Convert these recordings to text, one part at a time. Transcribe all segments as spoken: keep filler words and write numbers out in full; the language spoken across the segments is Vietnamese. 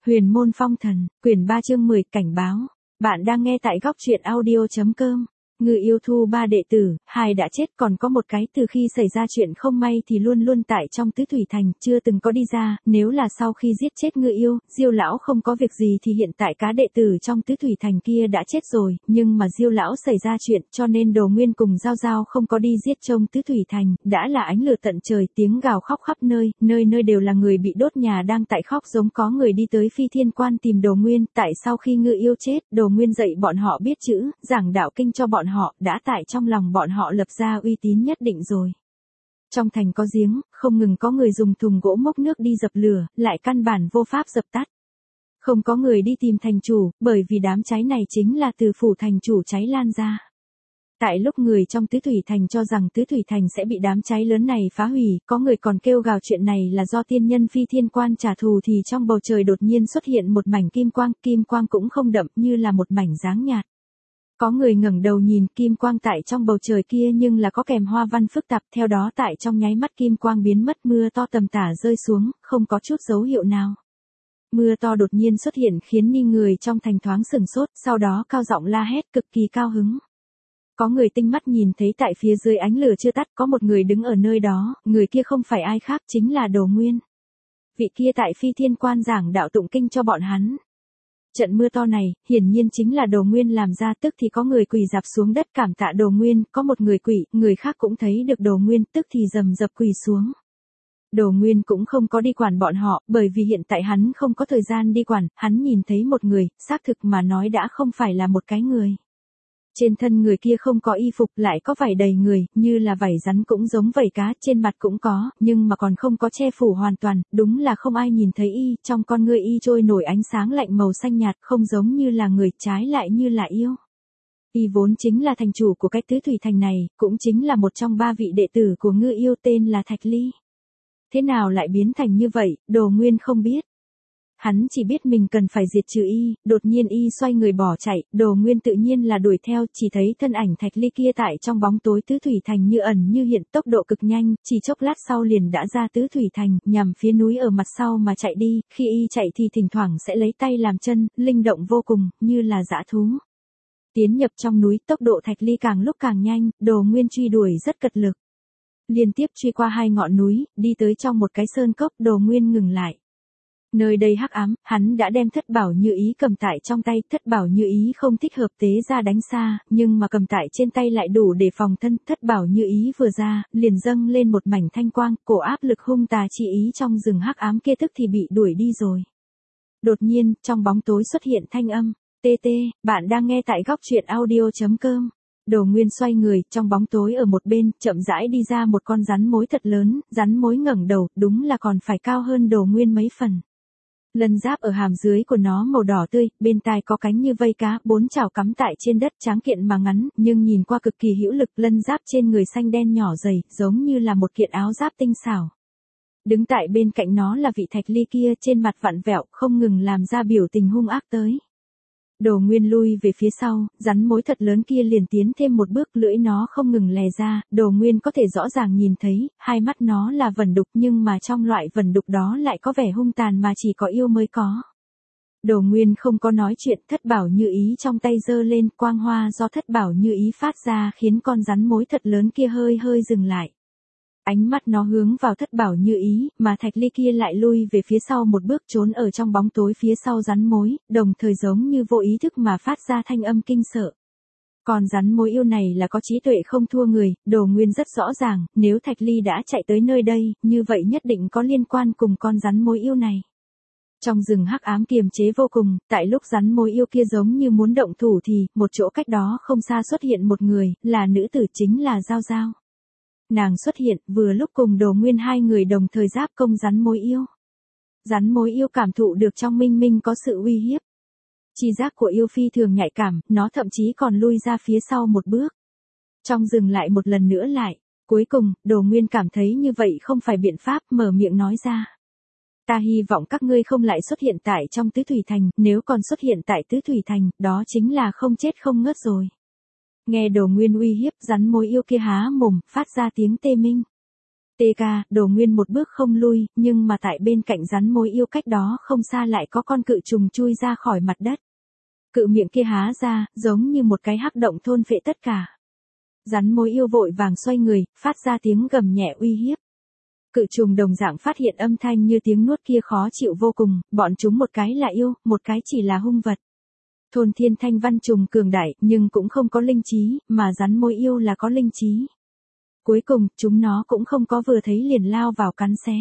Huyền môn phong thần, quyển ba chương mười, cảnh báo. Bạn đang nghe tại góc truyện audio.com. Ngự yêu thu ba đệ tử, hai đã chết, còn có một cái từ khi xảy ra chuyện không may thì luôn luôn tại trong tứ thủy thành, chưa từng có đi ra. Nếu là sau khi giết chết ngự yêu, Diêu lão không có việc gì thì hiện tại cá đệ tử trong tứ thủy thành kia đã chết rồi, nhưng mà Diêu lão xảy ra chuyện cho nên Đồ Nguyên cùng Giao Giao không có đi giết trông tứ thủy thành, đã là ánh lửa tận trời, tiếng gào khóc khắp nơi, nơi nơi đều là người bị đốt nhà đang tại khóc, giống có người đi tới Phi Thiên Quan tìm Đồ Nguyên. Tại sau khi ngự yêu chết, Đồ Nguyên dạy bọn họ biết chữ, giảng đạo kinh cho bọn họ, đã tại trong lòng bọn họ lập ra uy tín nhất định rồi. Trong thành có giếng, không ngừng có người dùng thùng gỗ múc nước đi dập lửa, lại căn bản vô pháp dập tắt. Không có người đi tìm thành chủ, bởi vì đám cháy này chính là từ phủ thành chủ cháy lan ra. Tại lúc người trong tứ thủy thành cho rằng tứ thủy thành sẽ bị đám cháy lớn này phá hủy, có người còn kêu gào chuyện này là do tiên nhân Phi Thiên Quan trả thù, thì trong bầu trời đột nhiên xuất hiện một mảnh kim quang, kim quang cũng không đậm, như là một mảnh dáng nhạt. Có người ngẩng đầu nhìn, kim quang tại trong bầu trời kia nhưng là có kèm hoa văn phức tạp, theo đó tại trong nháy mắt kim quang biến mất, mưa to tầm tả rơi xuống, không có chút dấu hiệu nào. Mưa to đột nhiên xuất hiện khiến ni người trong thành thoáng sửng sốt, sau đó cao giọng la hét cực kỳ cao hứng. Có người tinh mắt nhìn thấy tại phía dưới ánh lửa chưa tắt có một người đứng ở nơi đó, người kia không phải ai khác chính là Đồ Nguyên. Vị kia tại Phi Thiên Quan giảng đạo tụng kinh cho bọn hắn. Trận mưa to này, hiển nhiên chính là Đồ Nguyên làm ra, tức thì có người quỳ rạp xuống đất cảm tạ Đồ Nguyên, có một người quỳ, người khác cũng thấy được Đồ Nguyên, tức thì rầm rập quỳ xuống. Đồ Nguyên cũng không có đi quản bọn họ, bởi vì hiện tại hắn không có thời gian đi quản, hắn nhìn thấy một người, xác thực mà nói đã không phải là một cái người. Trên thân người kia không có y phục, lại có vảy đầy người, như là vảy rắn cũng giống vảy cá, trên mặt cũng có, nhưng mà còn không có che phủ hoàn toàn, đúng là không ai nhìn thấy y, trong con ngươi y trôi nổi ánh sáng lạnh màu xanh nhạt, không giống như là người, trái lại như là yêu. Y vốn chính là thành chủ của cái tứ thủy thành này, cũng chính là một trong ba vị đệ tử của ngư yêu tên là Thạch Ly. Thế nào lại biến thành như vậy, Đồ Nguyên không biết. Hắn chỉ biết mình cần phải diệt trừ y, đột nhiên y xoay người bỏ chạy, Đồ Nguyên tự nhiên là đuổi theo, chỉ thấy thân ảnh Thạch Ly kia tại trong bóng tối tứ thủy thành như ẩn như hiện, tốc độ cực nhanh, chỉ chốc lát sau liền đã ra tứ thủy thành, nhằm phía núi ở mặt sau mà chạy đi, khi y chạy thì thỉnh thoảng sẽ lấy tay làm chân, linh động vô cùng, như là dã thú. Tiến nhập trong núi, tốc độ Thạch Ly càng lúc càng nhanh, Đồ Nguyên truy đuổi rất cật lực. Liên tiếp truy qua hai ngọn núi, đi tới trong một cái sơn cốc, Đồ Nguyên ngừng lại. Nơi đây hắc ám, hắn đã đem thất bảo như ý cầm tại trong tay, thất bảo như ý không thích hợp tế ra đánh xa, nhưng mà cầm tại trên tay lại đủ để phòng thân, thất bảo như ý vừa ra, liền dâng lên một mảnh thanh quang, cổ áp lực hung tà chi ý trong rừng hắc ám kia tức thì bị đuổi đi rồi. Đột nhiên, trong bóng tối xuất hiện thanh âm, tê tê, bạn đang nghe tại góc truyện audio.com. Đồ Nguyên xoay người, trong bóng tối ở một bên, chậm rãi đi ra một con rắn mối thật lớn, rắn mối ngẩng đầu, đúng là còn phải cao hơn Đồ Nguyên mấy phần. Lân giáp ở hàm dưới của nó màu đỏ tươi, bên tai có cánh như vây cá, bốn chảo cắm tại trên đất, tráng kiện mà ngắn, nhưng nhìn qua cực kỳ hữu lực, lân giáp trên người xanh đen nhỏ dày, giống như là một kiện áo giáp tinh xảo. Đứng tại bên cạnh nó là vị Thạch Ly kia, trên mặt vặn vẹo, không ngừng làm ra biểu tình hung ác tới. Đồ Nguyên lui về phía sau, rắn mối thật lớn kia liền tiến thêm một bước, lưỡi nó không ngừng lè ra, Đồ Nguyên có thể rõ ràng nhìn thấy, hai mắt nó là vẩn đục, nhưng mà trong loại vẩn đục đó lại có vẻ hung tàn mà chỉ có yêu mới có. Đồ Nguyên không có nói chuyện, thất bảo như ý trong tay giơ lên, quang hoa do thất bảo như ý phát ra khiến con rắn mối thật lớn kia hơi hơi dừng lại. Ánh mắt nó hướng vào thất bảo như ý, mà Thạch Ly kia lại lui về phía sau một bước, trốn ở trong bóng tối phía sau rắn mối, đồng thời giống như vô ý thức mà phát ra thanh âm kinh sợ. Còn rắn mối yêu này là có trí tuệ không thua người, Đồ Nguyên rất rõ ràng, nếu Thạch Ly đã chạy tới nơi đây, như vậy nhất định có liên quan cùng con rắn mối yêu này. Trong rừng hắc ám kiềm chế vô cùng, tại lúc rắn mối yêu kia giống như muốn động thủ thì, một chỗ cách đó không xa xuất hiện một người, là nữ tử, chính là Giao Giao. Nàng xuất hiện, vừa lúc cùng Đồ Nguyên hai người đồng thời giáp công rắn mối yêu. Rắn mối yêu cảm thụ được trong minh minh có sự uy hiếp. Chi giác của yêu phi thường nhạy cảm, nó thậm chí còn lui ra phía sau một bước. Trong dừng lại một lần nữa lại, cuối cùng, Đồ Nguyên cảm thấy như vậy không phải biện pháp, mở miệng nói ra. Ta hy vọng các ngươi không lại xuất hiện tại trong tứ thủy thành, nếu còn xuất hiện tại tứ thủy thành, đó chính là không chết không ngớt rồi. Nghe Đồ Nguyên uy hiếp, rắn mối yêu kia há mồm, phát ra tiếng tê minh. Tê tê ca, Đồ Nguyên một bước không lui, nhưng mà tại bên cạnh rắn mối yêu cách đó không xa lại có con cự trùng chui ra khỏi mặt đất. Cự miệng kia há ra, giống như một cái hắc động thôn phệ tất cả. Rắn mối yêu vội vàng xoay người, phát ra tiếng gầm nhẹ uy hiếp. Cự trùng đồng dạng phát hiện âm thanh như tiếng nuốt kia khó chịu vô cùng, bọn chúng một cái là yêu, một cái chỉ là hung vật. Thôn thiên thanh văn trùng cường đại, nhưng cũng không có linh trí, mà rắn mối yêu là có linh trí. Cuối cùng, chúng nó cũng không có vừa thấy liền lao vào cắn xé.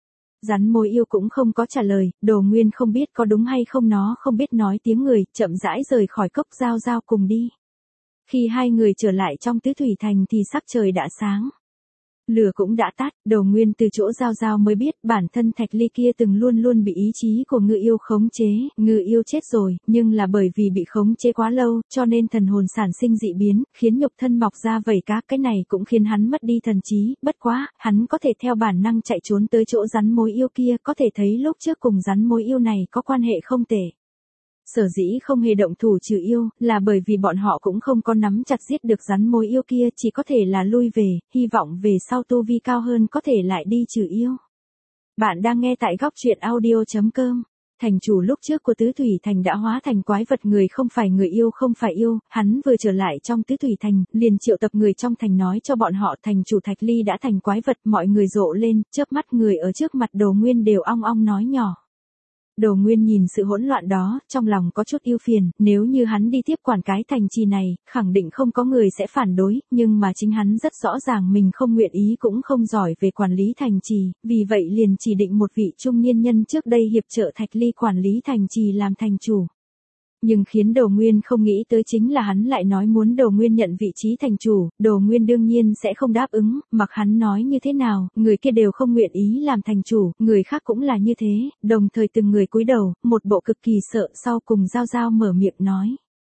Rắn mối yêu cũng không có trả lời, Đồ Nguyên không biết có đúng hay không, nó không biết nói tiếng người, chậm rãi rời khỏi cốc Giao Giao cùng đi. Khi hai người trở lại trong Tứ Thủy Thành thì sắc trời đã sáng. Lửa cũng đã tắt, Đồ Nguyên từ chỗ Giao Giao mới biết bản thân Thạch Ly kia từng luôn luôn bị ý chí của ngự yêu khống chế, ngự yêu chết rồi, nhưng là bởi vì bị khống chế quá lâu, cho nên thần hồn sản sinh dị biến, khiến nhục thân mọc ra vảy cá, cái này cũng khiến hắn mất đi thần trí, bất quá, hắn có thể theo bản năng chạy trốn tới chỗ rắn mối yêu kia, có thể thấy lúc trước cùng rắn mối yêu này có quan hệ không tệ. Sở dĩ không hề động thủ trừ yêu, là bởi vì bọn họ cũng không có nắm chặt giết được rắn mối yêu kia, chỉ có thể là lui về, hy vọng về sau tu vi cao hơn có thể lại đi trừ yêu. Bạn đang nghe tại góc truyện audio chấm com. Thành chủ lúc trước của Tứ Thủy Thành đã hóa thành quái vật, người không phải người, yêu không phải yêu, hắn vừa trở lại trong Tứ Thủy Thành, liền triệu tập người trong thành nói cho bọn họ thành chủ Thạch Ly đã thành quái vật, mọi người rộ lên, chớp mắt người ở trước mặt Đồ Nguyên đều ong ong nói nhỏ. Đồ Nguyên nhìn sự hỗn loạn đó, trong lòng có chút ưu phiền, nếu như hắn đi tiếp quản cái thành trì này, khẳng định không có người sẽ phản đối, nhưng mà chính hắn rất rõ ràng mình không nguyện ý cũng không giỏi về quản lý thành trì, vì vậy liền chỉ định một vị trung niên nhân trước đây hiệp trợ Thạch Ly quản lý thành trì làm thành chủ. Nhưng khiến Đồ Nguyên không nghĩ tới chính là hắn lại nói muốn Đồ Nguyên nhận vị trí thành chủ, Đồ Nguyên đương nhiên sẽ không đáp ứng, mặc hắn nói như thế nào, người kia đều không nguyện ý làm thành chủ, người khác cũng là như thế, đồng thời từng người cúi đầu, một bộ cực kỳ sợ, sau cùng Giao Giao mở miệng nói.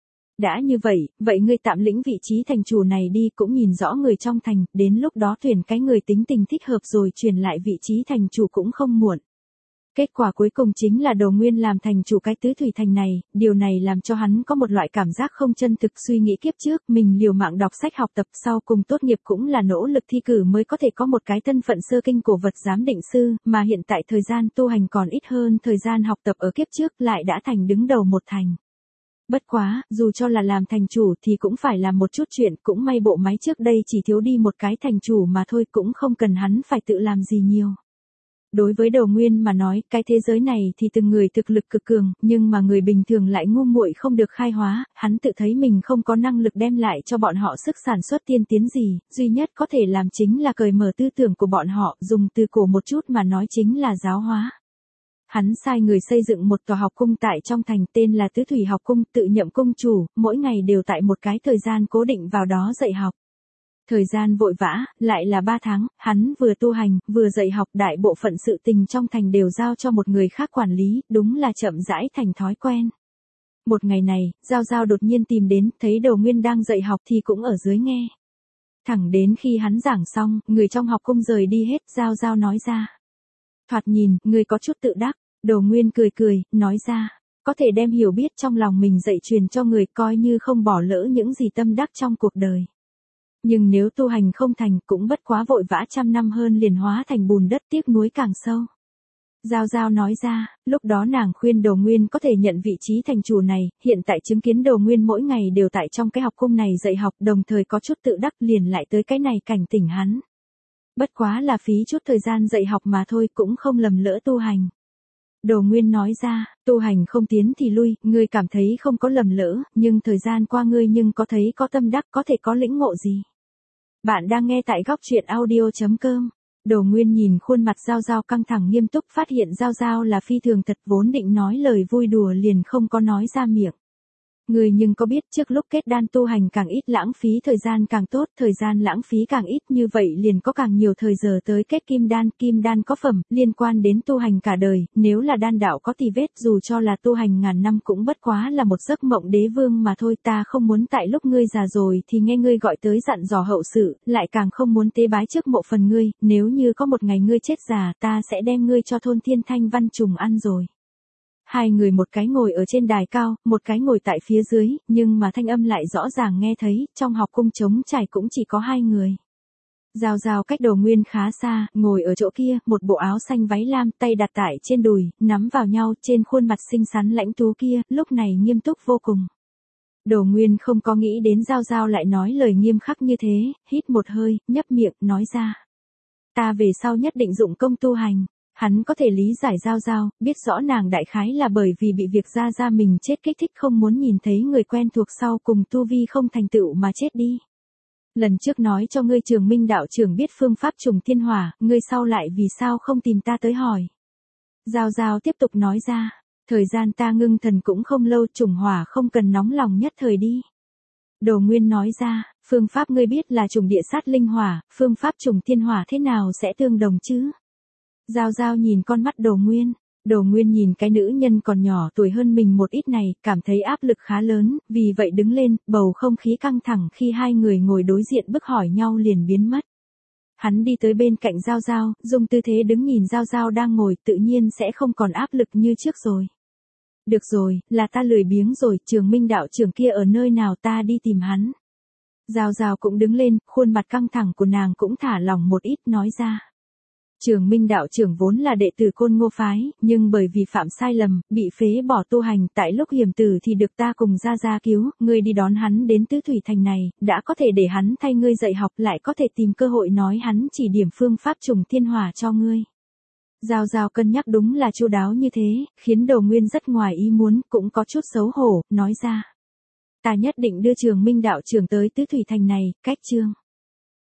Đã như vậy, vậy ngươi tạm lĩnh vị trí thành chủ này đi, cũng nhìn rõ người trong thành, đến lúc đó tuyển cái người tính tình thích hợp rồi truyền lại vị trí thành chủ cũng không muộn. Kết quả cuối cùng chính là Đồ Nguyên làm thành chủ cái Tứ Thủy Thành này, điều này làm cho hắn có một loại cảm giác không chân thực, suy nghĩ kiếp trước mình liều mạng đọc sách học tập, sau cùng tốt nghiệp cũng là nỗ lực thi cử mới có thể có một cái thân phận sơ kinh cổ vật giám định sư, mà hiện tại thời gian tu hành còn ít hơn thời gian học tập ở kiếp trước, lại đã thành đứng đầu một thành. Bất quá, dù cho là làm thành chủ thì cũng phải làm một chút chuyện, cũng may bộ máy trước đây chỉ thiếu đi một cái thành chủ mà thôi, cũng không cần hắn phải tự làm gì nhiều. Đối với Đồ Nguyên mà nói, cái thế giới này thì từng người thực lực cực cường, nhưng mà người bình thường lại ngu muội không được khai hóa, hắn tự thấy mình không có năng lực đem lại cho bọn họ sức sản xuất tiên tiến gì, duy nhất có thể làm chính là cởi mở tư tưởng của bọn họ, dùng từ cổ một chút mà nói chính là giáo hóa. Hắn sai người xây dựng một tòa học cung tại trong thành, tên là Tứ Thủy Học Cung, tự nhậm cung chủ, mỗi ngày đều tại một cái thời gian cố định vào đó dạy học. Thời gian vội vã, lại là ba tháng, hắn vừa tu hành, vừa dạy học, đại bộ phận sự tình trong thành đều giao cho một người khác quản lý, đúng là chậm rãi thành thói quen. Một ngày này, Giao Giao đột nhiên tìm đến, thấy Đồ Nguyên đang dạy học thì cũng ở dưới nghe. Thẳng đến khi hắn giảng xong, người trong học cung rời đi hết, Giao Giao nói ra. Thoạt nhìn, người có chút tự đắc, Đồ Nguyên cười cười, nói ra, có thể đem hiểu biết trong lòng mình dạy truyền cho người, coi như không bỏ lỡ những gì tâm đắc trong cuộc đời. Nhưng nếu tu hành không thành, cũng bất quá vội vã trăm năm hơn liền hóa thành bùn đất, tiếc nuối càng sâu. Giao Giao nói ra, lúc đó nàng khuyên Đồ Nguyên có thể nhận vị trí thành chủ này, hiện tại chứng kiến Đồ Nguyên mỗi ngày đều tại trong cái học cung này dạy học, đồng thời có chút tự đắc, liền lại tới cái này cảnh tỉnh hắn. Bất quá là phí chút thời gian dạy học mà thôi, cũng không lầm lỡ tu hành. Đồ Nguyên nói ra, tu hành không tiến thì lui, ngươi cảm thấy không có lầm lỡ, nhưng thời gian qua ngươi nhưng có thấy có tâm đắc, có thể có lĩnh ngộ gì. Bạn đang nghe tại góc truyện audio chấm com. Đồ Nguyên nhìn khuôn mặt Giao Giao căng thẳng nghiêm túc, phát hiện Giao Giao là phi thường thật, vốn định nói lời vui đùa liền không có nói ra miệng. Người nhưng có biết trước lúc kết đan tu hành càng ít lãng phí thời gian càng tốt, thời gian lãng phí càng ít như vậy liền có càng nhiều thời giờ tới kết kim đan, kim đan có phẩm, liên quan đến tu hành cả đời, nếu là đan đạo có tì vết dù cho là tu hành ngàn năm cũng bất quá là một giấc mộng đế vương mà thôi, ta không muốn tại lúc ngươi già rồi thì nghe ngươi gọi tới dặn dò hậu sự, lại càng không muốn tế bái trước mộ phần ngươi, nếu như có một ngày ngươi chết già ta sẽ đem ngươi cho thôn thiên thanh văn trùng ăn rồi. Hai người một cái ngồi ở trên đài cao, một cái ngồi tại phía dưới, nhưng mà thanh âm lại rõ ràng nghe thấy, trong học cung trống trải cũng chỉ có hai người. Giao Giao cách Đồ Nguyên khá xa, ngồi ở chỗ kia, một bộ áo xanh váy lam, tay đặt tại trên đùi, nắm vào nhau, trên khuôn mặt xinh xắn lãnh tú kia, lúc này nghiêm túc vô cùng. Đồ Nguyên không có nghĩ đến Giao Giao lại nói lời nghiêm khắc như thế, hít một hơi, nhấp miệng, nói ra. Ta về sau nhất định dụng công tu hành. Hắn có thể lý giải Giao Giao, biết rõ nàng đại khái là bởi vì bị việc ra ra mình chết kích thích không muốn nhìn thấy người quen thuộc sau cùng tu vi không thành tựu mà chết đi. Lần trước nói cho ngươi Trường Minh đạo trưởng biết phương pháp trùng thiên hỏa, ngươi sau lại vì sao không tìm ta tới hỏi. Giao Giao tiếp tục nói ra, thời gian ta ngưng thần cũng không lâu, trùng hỏa không cần nóng lòng nhất thời đi. Đồ Nguyên nói ra, phương pháp ngươi biết là trùng địa sát linh hỏa, phương pháp trùng thiên hỏa thế nào sẽ tương đồng chứ? Giao Giao nhìn con mắt Đồ Nguyên, Đồ Nguyên nhìn cái nữ nhân còn nhỏ tuổi hơn mình một ít này, cảm thấy áp lực khá lớn, vì vậy đứng lên, bầu không khí căng thẳng khi hai người ngồi đối diện bức hỏi nhau liền biến mất. Hắn đi tới bên cạnh Giao Giao, dùng tư thế đứng nhìn Giao Giao đang ngồi, tự nhiên sẽ không còn áp lực như trước rồi. Được rồi, là ta lười biếng rồi, Trường Minh đạo trưởng kia ở nơi nào ta đi tìm hắn. Giao Giao cũng đứng lên, khuôn mặt căng thẳng của nàng cũng thả lỏng một ít, nói ra. Trường Minh đạo trưởng vốn là đệ tử Côn Ngô phái, nhưng bởi vì phạm sai lầm, bị phế bỏ tu hành, tại lúc hiểm tử thì được ta cùng ra ra cứu, ngươi đi đón hắn đến Tứ Thủy Thành này, đã có thể để hắn thay ngươi dạy học, lại có thể tìm cơ hội nói hắn chỉ điểm phương pháp trùng thiên hỏa cho ngươi. Giao Giao cân nhắc đúng là chu đáo như thế, khiến Đồ Nguyên rất ngoài ý muốn, cũng có chút xấu hổ, nói ra. Ta nhất định đưa Trường Minh đạo trưởng tới Tứ Thủy Thành này, cách chương.